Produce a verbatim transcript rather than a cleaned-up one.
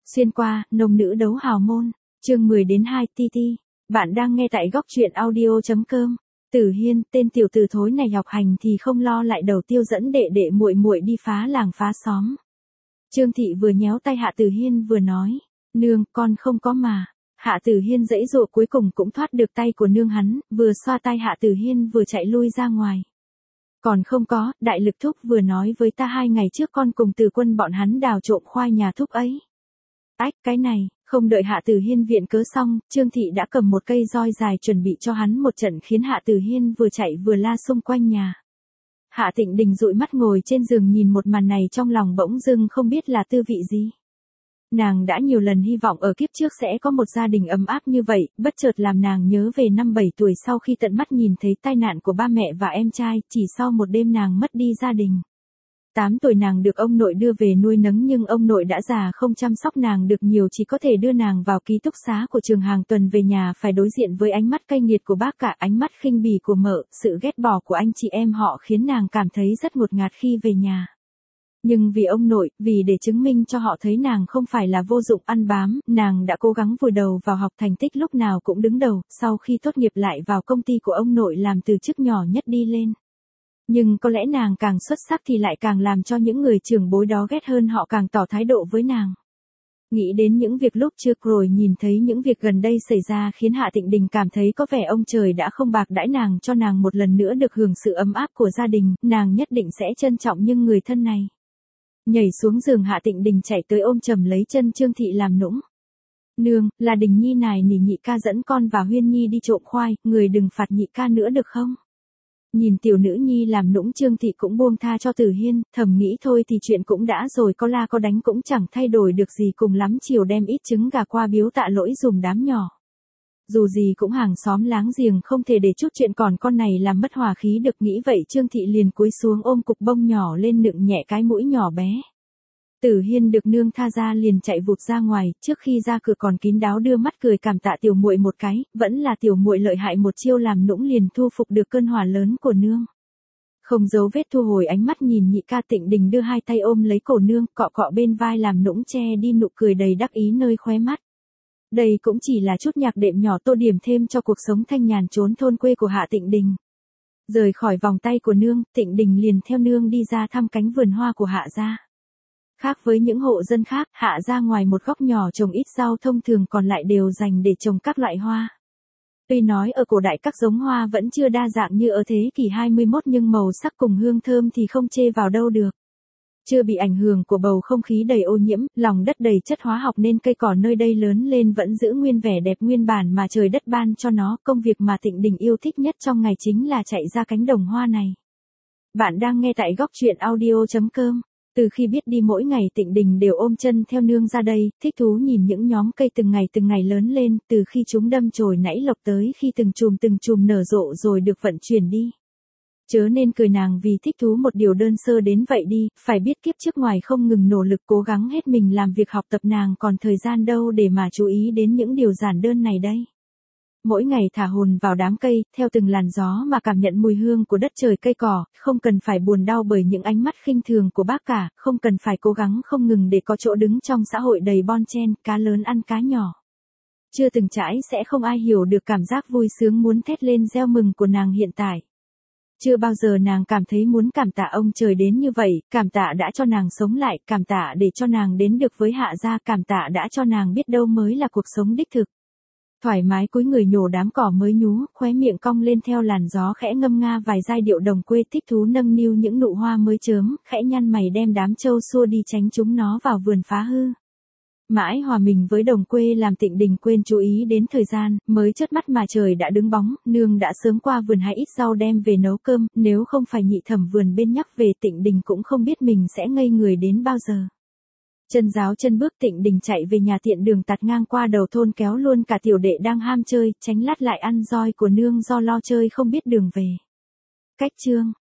Xuyên qua, nông nữ đấu hào môn, chương mười đến hai ti ti. Bạn đang nghe tại góc truyện audio chấm com. Tử Hiên, tên tiểu tử thối này học hành thì không lo lại đầu tiêu dẫn đệ đệ muội muội đi phá làng phá xóm. Trương Thị vừa nhéo tay Hạ Tử Hiên vừa nói, nương, con không có mà. Hạ Tử Hiên giãy giụa cuối cùng cũng thoát được tay của nương hắn, vừa xoa tay Hạ Tử Hiên vừa chạy lui ra ngoài. Còn không có, đại lực thúc vừa nói với ta hai ngày trước con cùng Từ Quân bọn hắn đào trộm khoai nhà thúc ấy. Ách, cái này, không đợi Hạ Tử Hiên viện cớ xong, Trương Thị đã cầm một cây roi dài chuẩn bị cho hắn một trận khiến Hạ Tử Hiên vừa chạy vừa la xung quanh nhà. Hạ Tịnh Đình dụi mắt ngồi trên giường nhìn một màn này trong lòng bỗng dưng không biết là tư vị gì. Nàng đã nhiều lần hy vọng ở kiếp trước sẽ có một gia đình ấm áp như vậy, bất chợt làm nàng nhớ về năm bảy tuổi sau khi tận mắt nhìn thấy tai nạn của ba mẹ và em trai, chỉ sau một đêm nàng mất đi gia đình. tám tuổi nàng được ông nội đưa về nuôi nấng nhưng ông nội đã già không chăm sóc nàng được nhiều, chỉ có thể đưa nàng vào ký túc xá của trường. Hàng tuần về nhà phải đối diện với ánh mắt cay nghiệt của bác cả, ánh mắt khinh bỉ của mợ, sự ghét bỏ của anh chị em họ khiến nàng cảm thấy rất ngột ngạt khi về nhà. Nhưng vì ông nội, vì để chứng minh cho họ thấy nàng không phải là vô dụng ăn bám, nàng đã cố gắng vùi đầu vào học, thành tích lúc nào cũng đứng đầu, sau khi tốt nghiệp lại vào công ty của ông nội làm từ chức nhỏ nhất đi lên. Nhưng có lẽ nàng càng xuất sắc thì lại càng làm cho những người trưởng bối đó ghét hơn, họ càng tỏ thái độ với nàng. Nghĩ đến những việc lúc trước rồi nhìn thấy những việc gần đây xảy ra khiến Hạ Tịnh Đình cảm thấy có vẻ ông trời đã không bạc đãi nàng, cho nàng một lần nữa được hưởng sự ấm áp của gia đình, nàng nhất định sẽ trân trọng những người thân này. Nhảy xuống giường, Hạ Tịnh Đình chạy tới ôm chầm lấy chân Trương Thị làm nũng. Nương, là Đình Nhi này nỉ nhị ca dẫn con và Huyên Nhi đi trộm khoai, người đừng phạt nhị ca nữa được không? Nhìn tiểu nữ nhi làm nũng, Trương Thị cũng buông tha cho Tử Hiên, thầm nghĩ thôi thì chuyện cũng đã rồi, có la có đánh cũng chẳng thay đổi được gì, cùng lắm chiều đem ít trứng gà qua biếu tạ lỗi dùm đám nhỏ. Dù gì cũng hàng xóm láng giềng, không thể để chút chuyện còn con này làm mất hòa khí được, nghĩ vậy Trương Thị liền cúi xuống ôm cục bông nhỏ lên nựng nhẹ cái mũi nhỏ bé. Tử Hiên được nương tha ra liền chạy vụt ra ngoài, trước khi ra cửa còn kín đáo đưa mắt cười cảm tạ tiểu muội một cái, vẫn là tiểu muội lợi hại, một chiêu làm nũng liền thu phục được cơn hỏa lớn của nương. Không giấu vết thu hồi ánh mắt nhìn nhị ca, Tịnh Đình đưa hai tay ôm lấy cổ nương, cọ cọ bên vai làm nũng, che đi nụ cười đầy đắc ý nơi khóe mắt. Đây cũng chỉ là chút nhạc đệm nhỏ tô điểm thêm cho cuộc sống thanh nhàn trốn thôn quê của Hạ Tịnh Đình. Rời khỏi vòng tay của nương, Tịnh Đình liền theo nương đi ra thăm cánh vườn hoa của Hạ gia. Khác với những hộ dân khác, Hạ gia ngoài một góc nhỏ trồng ít rau thông thường còn lại đều dành để trồng các loại hoa. Tuy nói ở cổ đại các giống hoa vẫn chưa đa dạng như ở thế kỷ hai mươi mốt nhưng màu sắc cùng hương thơm thì không chê vào đâu được. Chưa bị ảnh hưởng của bầu không khí đầy ô nhiễm, lòng đất đầy chất hóa học nên cây cỏ nơi đây lớn lên vẫn giữ nguyên vẻ đẹp nguyên bản mà trời đất ban cho nó. Công việc mà Tịnh Đình yêu thích nhất trong ngày chính là chạy ra cánh đồng hoa này. Bạn đang nghe tại góc truyện audio chấm com. Từ khi biết đi mỗi ngày Tịnh Đình đều ôm chân theo nương ra đây, thích thú nhìn những nhóm cây từng ngày từng ngày lớn lên, từ khi chúng đâm chồi nảy lộc tới khi từng chùm từng chùm nở rộ rồi được vận chuyển đi. Chớ nên cười nàng vì thích thú một điều đơn sơ đến vậy đi, phải biết kiếp trước ngoài không ngừng nỗ lực cố gắng hết mình làm việc học tập, nàng còn thời gian đâu để mà chú ý đến những điều giản đơn này đây. Mỗi ngày thả hồn vào đám cây, theo từng làn gió mà cảm nhận mùi hương của đất trời cây cỏ, không cần phải buồn đau bởi những ánh mắt khinh thường của bác cả, không cần phải cố gắng không ngừng để có chỗ đứng trong xã hội đầy bon chen, cá lớn ăn cá nhỏ. Chưa từng trải sẽ không ai hiểu được cảm giác vui sướng muốn thét lên reo mừng của nàng hiện tại. Chưa bao giờ nàng cảm thấy muốn cảm tạ ông trời đến như vậy, cảm tạ đã cho nàng sống lại, cảm tạ để cho nàng đến được với Hạ gia, cảm tạ đã cho nàng biết đâu mới là cuộc sống đích thực. Thoải mái cúi người nhổ đám cỏ mới nhú, khóe miệng cong lên theo làn gió khẽ ngâm nga vài giai điệu đồng quê, thích thú nâng niu những nụ hoa mới chớm, khẽ nhăn mày đem đám trâu xua đi tránh chúng nó vào vườn phá hư. Mãi hòa mình với đồng quê làm Tịnh Đình quên chú ý đến thời gian, mới chớp mắt mà trời đã đứng bóng, nương đã sớm qua vườn hái ít rau đem về nấu cơm, nếu không phải nhị thẩm vườn bên nhắc về Tịnh Đình cũng không biết mình sẽ ngây người đến bao giờ. Chân giáo chân bước, Tịnh Đình chạy về nhà, tiện đường tạt ngang qua đầu thôn kéo luôn cả tiểu đệ đang ham chơi, tránh lát lại ăn roi của nương do lo chơi không biết đường về. Cách chương